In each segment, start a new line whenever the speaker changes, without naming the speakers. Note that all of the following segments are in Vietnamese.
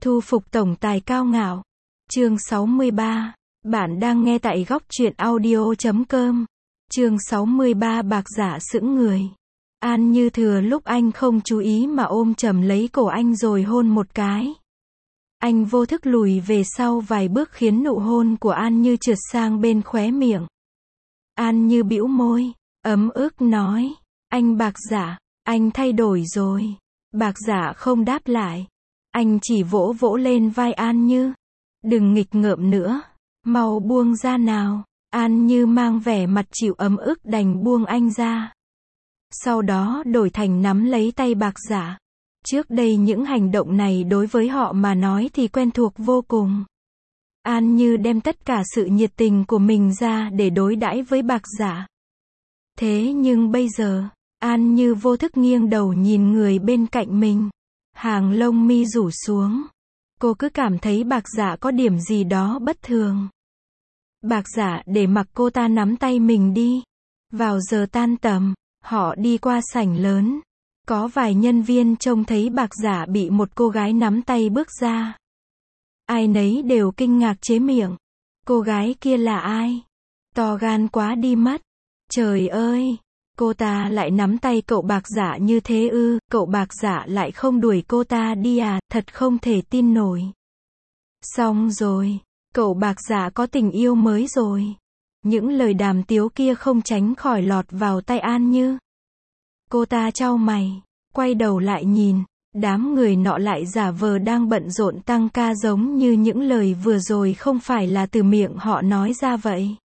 Thu phục tổng tài cao ngạo. Chương 63. Bạn đang nghe tại góc truyện audio.com. Chương 63. Bạc giả sững người. An Như thừa lúc anh không chú ý mà ôm chầm lấy cổ anh rồi hôn một cái. Anh vô thức lùi về sau vài bước khiến nụ hôn của An Như trượt sang bên khóe miệng. An Như bĩu môi, ấm ức nói, anh Bạc giả, anh thay đổi rồi. Bạc giả không đáp lại. Anh chỉ vỗ vỗ lên vai An Như. Đừng nghịch ngợm nữa, mau buông ra nào. An Như mang vẻ mặt chịu ấm ức đành buông anh ra. Sau đó đổi thành nắm lấy tay Bạc giả. Trước đây những hành động này đối với họ mà nói thì quen thuộc vô cùng. An Như đem tất cả sự nhiệt tình của mình ra để đối đãi với Bạc giả. Thế nhưng bây giờ, An Như vô thức nghiêng đầu nhìn người bên cạnh mình. Hàng lông mi rủ xuống. Cô cứ cảm thấy Bạc giả có điểm gì đó bất thường. Bạc giả để mặc cô ta nắm tay mình đi. Vào giờ tan tầm, họ đi qua sảnh lớn. Có vài nhân viên trông thấy Bạc giả bị một cô gái nắm tay bước ra. Ai nấy đều kinh ngạc chế miệng. Cô gái kia là ai? To gan quá đi mất. Trời ơi! Cô ta lại nắm tay cậu Bạc giả như thế ư? Cậu Bạc giả lại không đuổi cô ta đi à? Thật không thể tin nổi. Xong rồi. Cậu Bạc giả có tình yêu mới rồi. Những lời đàm tiếu kia không tránh khỏi lọt vào tai An Như. Cô ta chau mày, quay đầu lại nhìn. Đám người nọ lại giả vờ đang bận rộn tăng ca giống như những lời vừa rồi không phải là từ miệng họ nói ra vậy.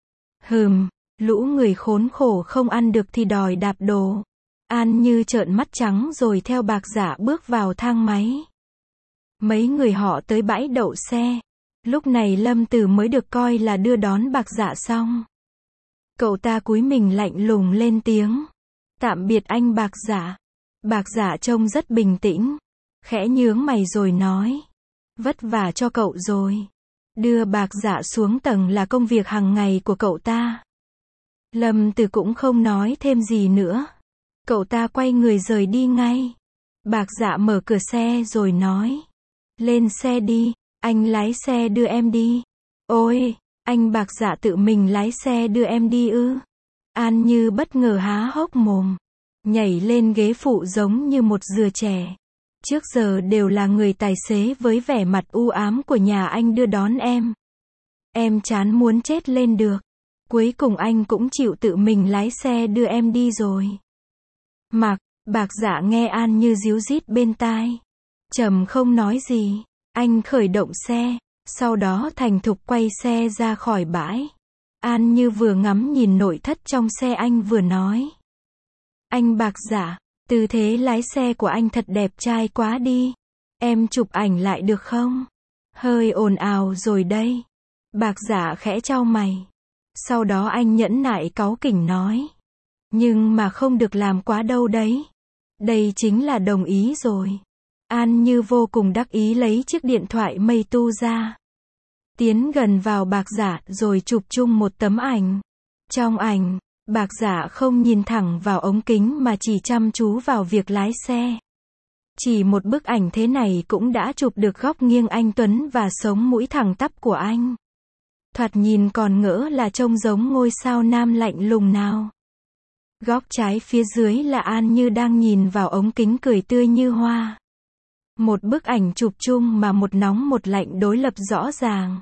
Lũ người khốn khổ không ăn được thì đòi đạp đồ. An Như trợn mắt trắng rồi theo Bạc giả bước vào thang máy. Mấy người họ tới bãi đậu xe. Lúc này Lâm Tử mới được coi là đưa đón Bạc giả xong. Cậu ta cúi mình lạnh lùng lên tiếng. Tạm biệt anh Bạc giả. Bạc giả trông rất bình tĩnh. Khẽ nhướng mày rồi nói. Vất vả cho cậu rồi. Đưa Bạc giả xuống tầng là công việc hàng ngày của cậu ta. Lâm Tử cũng không nói thêm gì nữa. Cậu ta quay người rời đi ngay. Bạc giả mở cửa xe rồi nói. Lên xe đi, anh lái xe đưa em đi. Ôi, anh Bạc giả tự mình lái xe đưa em đi ư? An Như bất ngờ há hốc mồm. Nhảy lên ghế phụ giống như một dừa trẻ. Trước giờ đều là người tài xế với vẻ mặt u ám của nhà anh đưa đón em. Em chán muốn chết lên được. Cuối cùng anh cũng chịu tự mình lái xe đưa em đi rồi. Bạc giả nghe An Như díu dít bên tai. Trầm không nói gì. Anh khởi động xe. Sau đó thành thục quay xe ra khỏi bãi. An Như vừa ngắm nhìn nội thất trong xe anh vừa nói. Anh Bạc giả, tư thế lái xe của anh thật đẹp trai quá đi. Em chụp ảnh lại được không? Hơi ồn ào rồi đây. Bạc giả khẽ chau mày. Sau đó anh nhẫn nại cáu kỉnh nói. Nhưng mà không được làm quá đâu đấy. Đây chính là đồng ý rồi. An Như vô cùng đắc ý lấy chiếc điện thoại Mây Tu ra. Tiến gần vào Bạc giả rồi chụp chung một tấm ảnh. Trong ảnh, Bạc giả không nhìn thẳng vào ống kính mà chỉ chăm chú vào việc lái xe. Chỉ một bức ảnh thế này cũng đã chụp được góc nghiêng anh tuấn và sống mũi thẳng tắp của anh. Thoạt nhìn còn ngỡ là trông giống ngôi sao nam lạnh lùng nào. Góc trái phía dưới là An Như đang nhìn vào ống kính cười tươi như hoa. Một bức ảnh chụp chung mà một nóng một lạnh đối lập rõ ràng.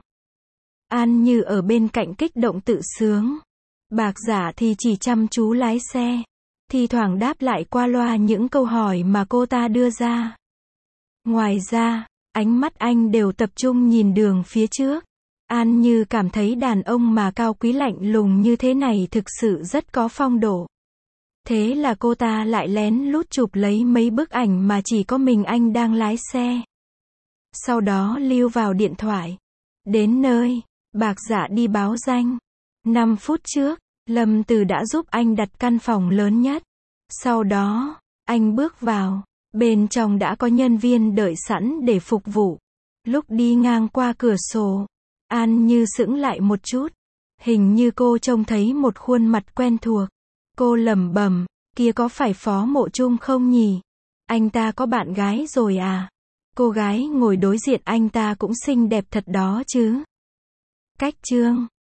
An Như ở bên cạnh kích động tự sướng. Bạc giả thì chỉ chăm chú lái xe. Thi thoảng đáp lại qua loa những câu hỏi mà cô ta đưa ra. Ngoài ra, ánh mắt anh đều tập trung nhìn đường phía trước. An Như cảm thấy đàn ông mà cao quý lạnh lùng như thế này thực sự rất có phong độ. Thế là cô ta lại lén lút chụp lấy mấy bức ảnh mà chỉ có mình anh đang lái xe. Sau đó lưu vào điện thoại. Đến nơi, Bạc giả đi báo danh. 5 phút trước, Lâm Tử đã giúp anh đặt căn phòng lớn nhất. Sau đó, anh bước vào. Bên trong đã có nhân viên đợi sẵn để phục vụ. Lúc đi ngang qua cửa sổ, An Như sững lại một chút. Hình như cô trông thấy một khuôn mặt quen thuộc. Cô lẩm bẩm, kia có phải Phó Mộ Trung không nhỉ? Anh ta có bạn gái rồi à? Cô gái ngồi đối diện anh ta cũng xinh đẹp thật đó chứ. Cách chương